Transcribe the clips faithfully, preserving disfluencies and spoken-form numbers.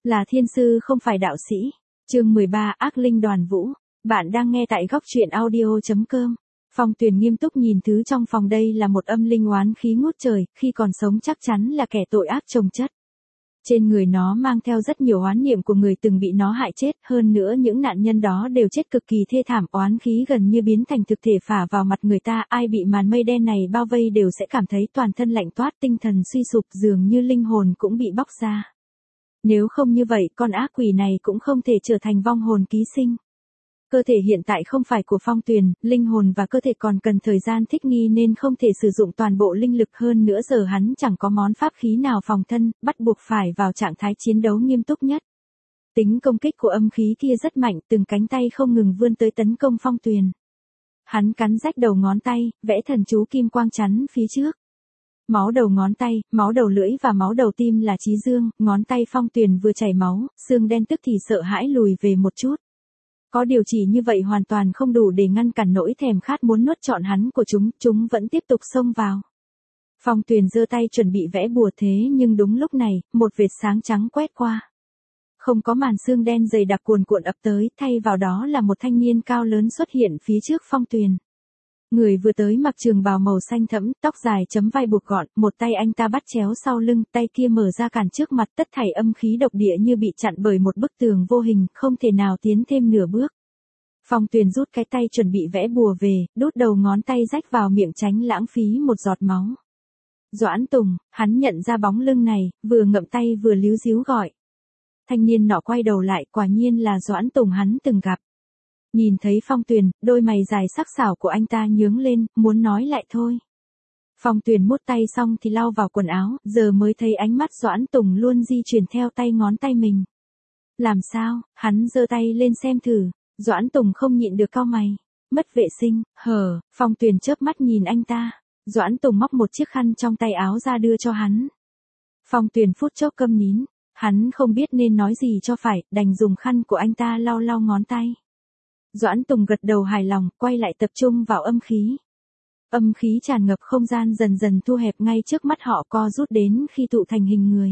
Là thiên sư không phải đạo sĩ. Chương mười ba Ác linh đoàn vũ. Bạn đang nghe tại góc truyện audio chấm com. Phong Tuyền nghiêm túc nhìn thứ trong phòng, đây là một âm linh oán khí ngút trời, khi còn sống chắc chắn là kẻ tội ác chồng chất. Trên người nó mang theo rất nhiều oán niệm của người từng bị nó hại chết, hơn nữa những nạn nhân đó đều chết cực kỳ thê thảm, oán khí gần như biến thành thực thể phả vào mặt người ta, ai bị màn mây đen này bao vây đều sẽ cảm thấy toàn thân lạnh toát, tinh thần suy sụp, dường như linh hồn cũng bị bóc ra. Nếu không như vậy, con ác quỷ này cũng không thể trở thành vong hồn ký sinh. Cơ thể hiện tại không phải của Phong Tuyền, linh hồn và cơ thể còn cần thời gian thích nghi nên không thể sử dụng toàn bộ linh lực, hơn nữa giờ hắn chẳng có món pháp khí nào phòng thân, bắt buộc phải vào trạng thái chiến đấu nghiêm túc nhất. Tính công kích của âm khí kia rất mạnh, từng cánh tay không ngừng vươn tới tấn công Phong Tuyền. Hắn cắn rách đầu ngón tay, vẽ thần chú kim quang chắn phía trước. Máu đầu ngón tay, máu đầu lưỡi và máu đầu tim là chí dương, ngón tay Phong Tuyền vừa chảy máu, xương đen tức thì sợ hãi lùi về một chút. Có điều chỉ như vậy hoàn toàn không đủ để ngăn cản nỗi thèm khát muốn nuốt trọn hắn của chúng, chúng vẫn tiếp tục xông vào. Phong Tuyền giơ tay chuẩn bị vẽ bùa, thế nhưng đúng lúc này, một vệt sáng trắng quét qua. Không có màn xương đen dày đặc cuồn cuộn ập tới, thay vào đó là một thanh niên cao lớn xuất hiện phía trước Phong Tuyền. Người vừa tới mặc trường bào màu xanh thẫm, tóc dài chấm vai buộc gọn, một tay anh ta bắt chéo sau lưng, tay kia mở ra cản trước mặt, tất thảy âm khí độc địa như bị chặn bởi một bức tường vô hình, không thể nào tiến thêm nửa bước. Phong Tuyền rút cái tay chuẩn bị vẽ bùa về, đút đầu ngón tay rách vào miệng tránh lãng phí một giọt máu. Doãn Tùng, hắn nhận ra bóng lưng này, vừa ngậm tay vừa líu díu gọi. Thanh niên nọ quay đầu lại, quả nhiên là Doãn Tùng hắn từng gặp. Nhìn thấy Phong Tuyền, đôi mày dài sắc sảo của anh ta nhướng lên, muốn nói lại thôi. Phong Tuyền mút tay xong thì lau vào quần áo, giờ mới thấy ánh mắt Doãn Tùng luôn di chuyển theo tay ngón tay mình. Làm sao, hắn giơ tay lên xem thử, Doãn Tùng không nhịn được cau mày. Mất vệ sinh, hờ, Phong Tuyền chớp mắt nhìn anh ta. Doãn Tùng móc một chiếc khăn trong tay áo ra đưa cho hắn. Phong Tuyền phút chốc câm nín, hắn không biết nên nói gì cho phải, đành dùng khăn của anh ta lau lau ngón tay. Doãn Tùng gật đầu hài lòng, quay lại tập trung vào âm khí. Âm khí tràn ngập không gian dần dần thu hẹp ngay trước mắt họ, co rút đến khi tụ thành hình người.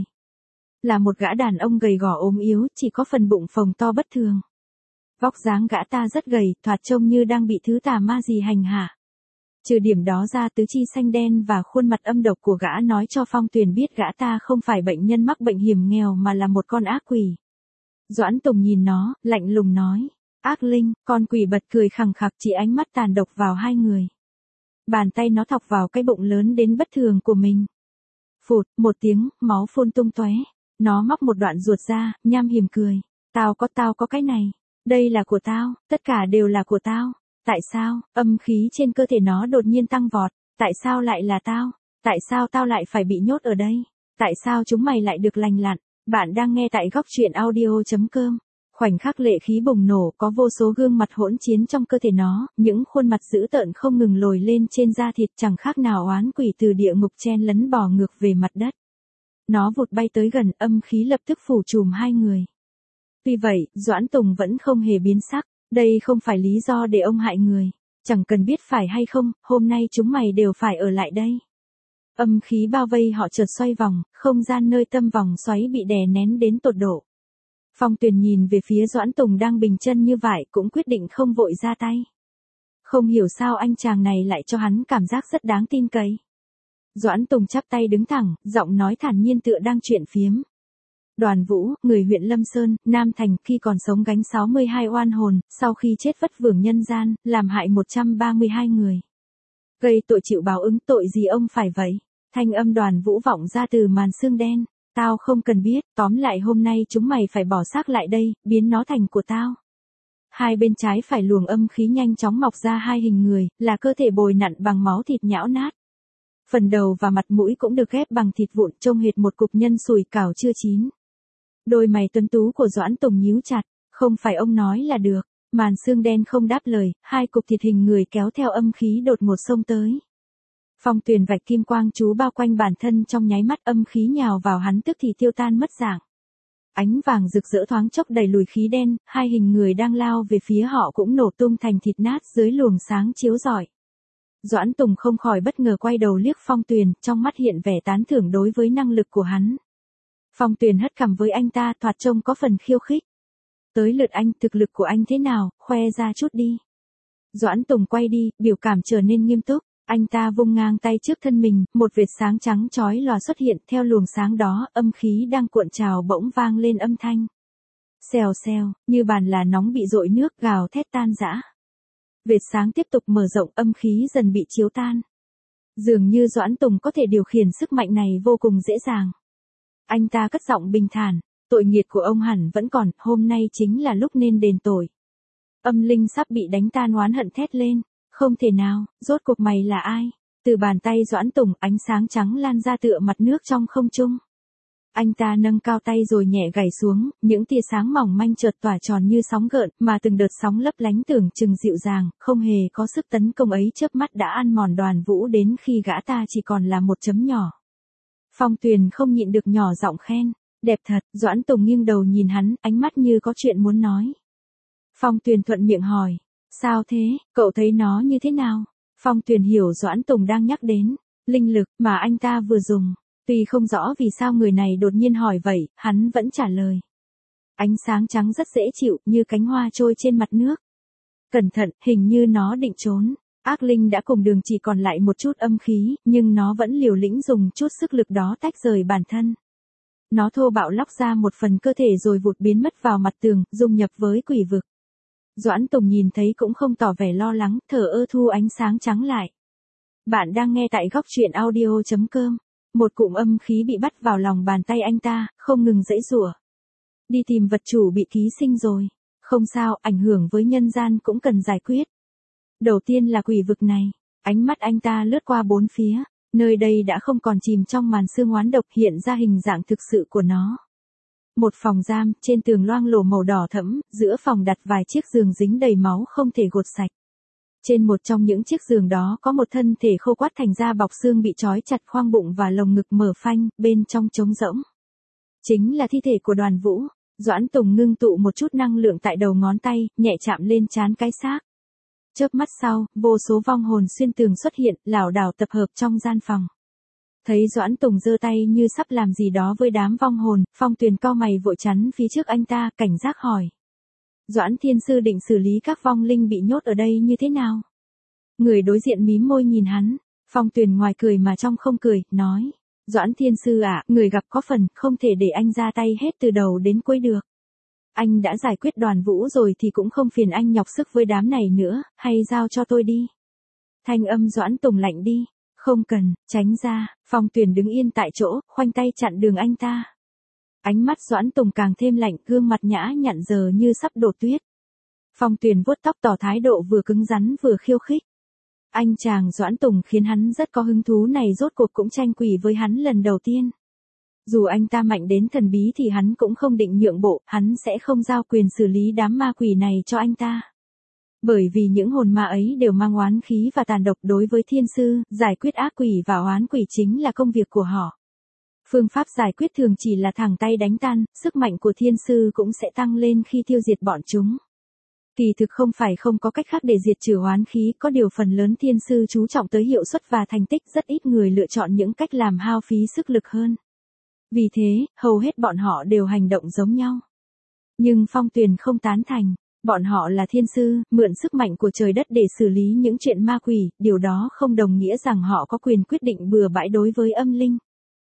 Là một gã đàn ông gầy gò ốm yếu, chỉ có phần bụng phồng to bất thường. Vóc dáng gã ta rất gầy, thoạt trông như đang bị thứ tà ma gì hành hạ. Trừ điểm đó ra, tứ chi xanh đen và khuôn mặt âm độc của gã nói cho Phong Tuyền biết gã ta không phải bệnh nhân mắc bệnh hiểm nghèo mà là một con ác quỷ. Doãn Tùng nhìn nó, lạnh lùng nói. Ác linh, con quỷ bật cười khằng khặc, chỉ ánh mắt tàn độc vào hai người. Bàn tay nó thọc vào cái bụng lớn đến bất thường của mình. Phụt, một tiếng, máu phun tung tóe. Nó móc một đoạn ruột ra, nham hiểm cười. Tao có tao có cái này. Đây là của tao, tất cả đều là của tao. Tại sao, âm khí trên cơ thể nó đột nhiên tăng vọt. Tại sao lại là tao? Tại sao tao lại phải bị nhốt ở đây? Tại sao chúng mày lại được lành lặn? Bạn đang nghe tại góc truyện audio chấm com. Khoảnh khắc lệ khí bùng nổ, có vô số gương mặt hỗn chiến trong cơ thể nó, những khuôn mặt dữ tợn không ngừng lồi lên trên da thịt, chẳng khác nào oán quỷ từ địa ngục chen lấn bò ngược về mặt đất. Nó vụt bay tới gần, âm khí lập tức phủ trùm hai người. Tuy vậy, Doãn Tùng vẫn không hề biến sắc, đây không phải lý do để ông hại người. Chẳng cần biết phải hay không, hôm nay chúng mày đều phải ở lại đây. Âm khí bao vây họ chợt xoay vòng, không gian nơi tâm vòng xoáy bị đè nén đến tột độ. Phong Tuyền nhìn về phía Doãn Tùng đang bình chân như vải, cũng quyết định không vội ra tay. Không hiểu sao anh chàng này lại cho hắn cảm giác rất đáng tin cậy. Doãn Tùng chắp tay đứng thẳng, giọng nói thản nhiên tựa đang chuyện phiếm. Đoàn Vũ, người huyện Lâm Sơn, Nam Thành, khi còn sống gánh sáu mươi hai oan hồn, sau khi chết vất vưởng nhân gian, làm hại một trăm ba mươi hai người. Gây tội chịu báo ứng, tội gì ông phải vậy? Thanh âm Đoàn Vũ vọng ra từ màn xương đen. Tao không cần biết, tóm lại hôm nay chúng mày phải bỏ xác lại đây, biến nó thành của tao. Hai bên trái phải luồng âm khí nhanh chóng mọc ra hai hình người, là cơ thể bồi nặn bằng máu thịt nhão nát. Phần đầu và mặt mũi cũng được ghép bằng thịt vụn, trông hệt một cục nhân sùi cảo chưa chín. Đôi mày tuấn tú của Doãn Tùng nhíu chặt, không phải ông nói là được. Màn xương đen không đáp lời, hai cục thịt hình người kéo theo âm khí đột ngột xông tới. Phong Tuyền vạch kim quang chú bao quanh bản thân, trong nháy mắt âm khí nhào vào hắn tức thì tiêu tan mất dạng. Ánh vàng rực rỡ thoáng chốc đẩy lùi khí đen, hai hình người đang lao về phía họ cũng nổ tung thành thịt nát dưới luồng sáng chiếu rọi. Doãn Tùng không khỏi bất ngờ quay đầu liếc Phong Tuyền, trong mắt hiện vẻ tán thưởng đối với năng lực của hắn. Phong Tuyền hất cằm với anh ta, thoạt trông có phần khiêu khích. Tới lượt anh, thực lực của anh thế nào, khoe ra chút đi. Doãn Tùng quay đi, biểu cảm trở nên nghiêm túc. Anh ta vung ngang tay trước thân mình, một vệt sáng trắng chói lòa xuất hiện, theo luồng sáng đó, âm khí đang cuộn trào bỗng vang lên âm thanh. Xèo xèo, như bàn là nóng bị dội nước, gào thét tan rã. Vệt sáng tiếp tục mở rộng, âm khí dần bị chiếu tan. Dường như Doãn Tùng có thể điều khiển sức mạnh này vô cùng dễ dàng. Anh ta cất giọng bình thản, tội nghiệt của ông hẳn vẫn còn, hôm nay chính là lúc nên đền tội. Âm linh sắp bị đánh tan oán hận thét lên, không thể nào, rốt cuộc mày là ai? Từ bàn tay Doãn Tùng, ánh sáng trắng lan ra tựa mặt nước trong không trung. Anh ta nâng cao tay rồi nhẹ gảy xuống, những tia sáng mỏng manh chợt tỏa tròn như sóng gợn, mà từng đợt sóng lấp lánh tưởng chừng dịu dàng, không hề có sức tấn công ấy chớp mắt đã ăn mòn Đoàn Vũ đến khi gã ta chỉ còn là một chấm nhỏ. Phong Tuyền không nhịn được nhỏ giọng khen, đẹp thật. Doãn Tùng nghiêng đầu nhìn hắn, ánh mắt như có chuyện muốn nói. Phong Tuyền thuận miệng hỏi, sao thế, cậu thấy nó như thế nào? Phong Tuyền hiểu Doãn Tùng đang nhắc đến linh lực mà anh ta vừa dùng. Tuy không rõ vì sao người này đột nhiên hỏi vậy, hắn vẫn trả lời. Ánh sáng trắng rất dễ chịu, như cánh hoa trôi trên mặt nước. Cẩn thận, hình như nó định trốn. Ác linh đã cùng đường chỉ còn lại một chút âm khí, nhưng nó vẫn liều lĩnh dùng chút sức lực đó tách rời bản thân. Nó thô bạo lóc ra một phần cơ thể rồi vụt biến mất vào mặt tường, dung nhập với quỷ vực. Doãn Tùng nhìn thấy cũng không tỏ vẻ lo lắng, thở ơ thu ánh sáng trắng lại. Bạn đang nghe tại góc truyện audio chấm com. Một cụm âm khí bị bắt vào lòng bàn tay anh ta, không ngừng giãy giụa. Đi tìm vật chủ bị ký sinh rồi. Không sao, ảnh hưởng với nhân gian cũng cần giải quyết. Đầu tiên là quỷ vực này. Ánh mắt anh ta lướt qua bốn phía. Nơi đây đã không còn chìm trong màn sương oán độc, hiện ra hình dạng thực sự của nó. Một phòng giam, trên tường loang lổ màu đỏ thẫm, giữa phòng đặt vài chiếc giường dính đầy máu không thể gột sạch. Trên một trong những chiếc giường đó có một thân thể khô quắt thành da bọc xương bị trói chặt khoang bụng và lồng ngực mở phanh, bên trong trống rỗng. Chính là thi thể của Đoàn Vũ. Doãn Tùng ngưng tụ một chút năng lượng tại đầu ngón tay, nhẹ chạm lên trán cái xác. Chớp mắt sau, vô số vong hồn xuyên tường xuất hiện, lảo đảo tập hợp trong gian phòng. Thấy Doãn Tùng giơ tay như sắp làm gì đó với đám vong hồn, Phong Tuyền cau mày vội chắn phía trước anh ta, cảnh giác hỏi. Doãn Thiên Sư định xử lý các vong linh bị nhốt ở đây như thế nào? Người đối diện mím môi nhìn hắn. Phong Tuyền ngoài cười mà trong không cười, nói. Doãn Thiên Sư ạ, à, người gặp có phần, không thể để anh ra tay hết từ đầu đến cuối được. Anh đã giải quyết Đoàn Vũ rồi thì cũng không phiền anh nhọc sức với đám này nữa, hay giao cho tôi đi. Thanh âm Doãn Tùng lạnh đi. Không cần, tránh ra. Phong Tuyền đứng yên tại chỗ, khoanh tay chặn đường anh ta. Ánh mắt Doãn Tùng càng thêm lạnh, gương mặt nhã nhặn giờ như sắp đổ tuyết. Phong Tuyền vuốt tóc tỏ thái độ vừa cứng rắn vừa khiêu khích. Anh chàng Doãn Tùng khiến hắn rất có hứng thú này, rốt cuộc cũng tranh quỷ với hắn lần đầu tiên. Dù anh ta mạnh đến thần bí thì hắn cũng không định nhượng bộ, hắn sẽ không giao quyền xử lý đám ma quỷ này cho anh ta. Bởi vì những hồn ma ấy đều mang oán khí và tàn độc, đối với thiên sư, giải quyết ác quỷ và oán quỷ chính là công việc của họ. Phương pháp giải quyết thường chỉ là thẳng tay đánh tan, sức mạnh của thiên sư cũng sẽ tăng lên khi tiêu diệt bọn chúng. Kỳ thực không phải không có cách khác để diệt trừ oán khí, có điều phần lớn thiên sư chú trọng tới hiệu suất và thành tích, rất ít người lựa chọn những cách làm hao phí sức lực hơn. Vì thế, hầu hết bọn họ đều hành động giống nhau. Nhưng Phong Tuyền không tán thành. Bọn họ là thiên sư, mượn sức mạnh của trời đất để xử lý những chuyện ma quỷ, điều đó không đồng nghĩa rằng họ có quyền quyết định bừa bãi đối với âm linh.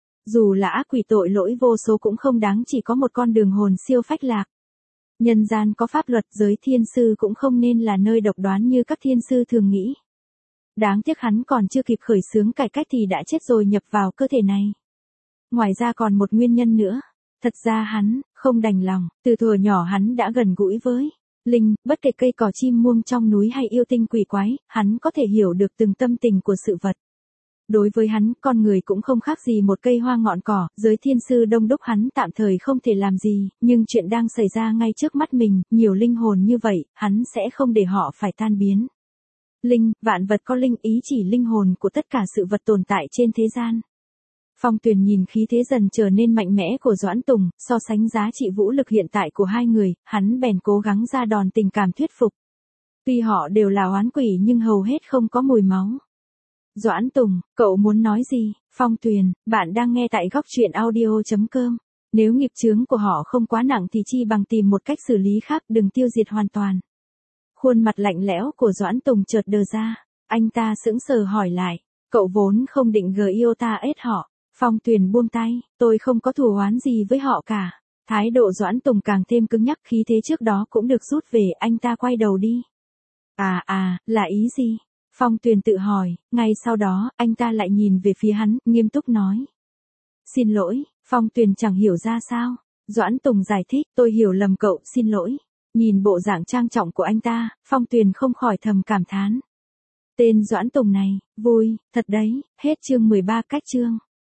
Dù là ác quỷ tội lỗi vô số cũng không đáng chỉ có một con đường hồn siêu phách lạc. Nhân gian có pháp luật, giới thiên sư cũng không nên là nơi độc đoán như các thiên sư thường nghĩ. Đáng tiếc hắn còn chưa kịp khởi xướng cải cách thì đã chết rồi nhập vào cơ thể này. Ngoài ra còn một nguyên nhân nữa. Thật ra hắn không đành lòng, từ thuở nhỏ hắn đã gần gũi với linh, bất kể cây cỏ chim muông trong núi hay yêu tinh quỷ quái, hắn có thể hiểu được từng tâm tình của sự vật. Đối với hắn, con người cũng không khác gì một cây hoa ngọn cỏ, giới thiên sư đông đúc hắn tạm thời không thể làm gì, nhưng chuyện đang xảy ra ngay trước mắt mình, nhiều linh hồn như vậy, hắn sẽ không để họ phải tan biến. Linh, vạn vật có linh, ý chỉ linh hồn của tất cả sự vật tồn tại trên thế gian. Phong Tuyền nhìn khí thế dần trở nên mạnh mẽ của Doãn Tùng, so sánh giá trị vũ lực hiện tại của hai người, hắn bèn cố gắng ra đòn tình cảm thuyết phục. Tuy họ đều là oán quỷ nhưng hầu hết không có mùi máu. Doãn Tùng, cậu muốn nói gì? Phong Tuyền, bạn đang nghe tại góc truyện audio chấm com. Nếu nghiệp chướng của họ không quá nặng thì chi bằng tìm một cách xử lý khác, đừng tiêu diệt hoàn toàn. Khuôn mặt lạnh lẽo của Doãn Tùng chợt đờ ra, anh ta sững sờ hỏi lại, cậu vốn không định gờ yêu ta ết họ. Phong Tuyền buông tay, tôi không có thù oán gì với họ cả. Thái độ Doãn Tùng càng thêm cứng nhắc, khí thế trước đó cũng được rút về, anh ta quay đầu đi. À à, là ý gì? Phong Tuyền tự hỏi, ngay sau đó, anh ta lại nhìn về phía hắn, nghiêm túc nói. Xin lỗi, Phong Tuyền chẳng hiểu ra sao. Doãn Tùng giải thích, tôi hiểu lầm cậu, xin lỗi. Nhìn bộ dạng trang trọng của anh ta, Phong Tuyền không khỏi thầm cảm thán. Tên Doãn Tùng này, vui, thật đấy, hết chương mười ba cách chương.